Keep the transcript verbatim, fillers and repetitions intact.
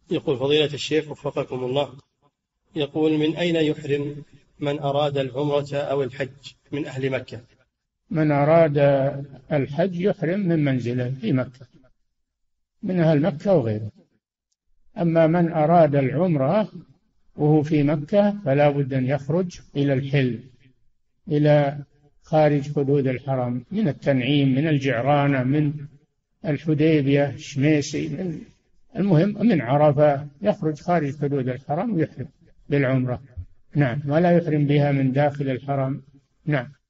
يقول فضيلة الشيخ وفقكم الله، يقول من أين يحرم من أراد العمرة أو الحج من أهل مكة؟ من أراد الحج يحرم من منزله في مكة من أهل مكة وغيره. أما من أراد العمرة وهو في مكة فلا بد أن يخرج إلى الحل، إلى خارج حدود الحرم، من التنعيم، من الجعرانة، من الحديبية، شميسي، من المهم من عرفة، يخرج خارج حدود الحرم ويحرم بالعمرة. نعم، ولا يحرم بها من داخل الحرم. نعم.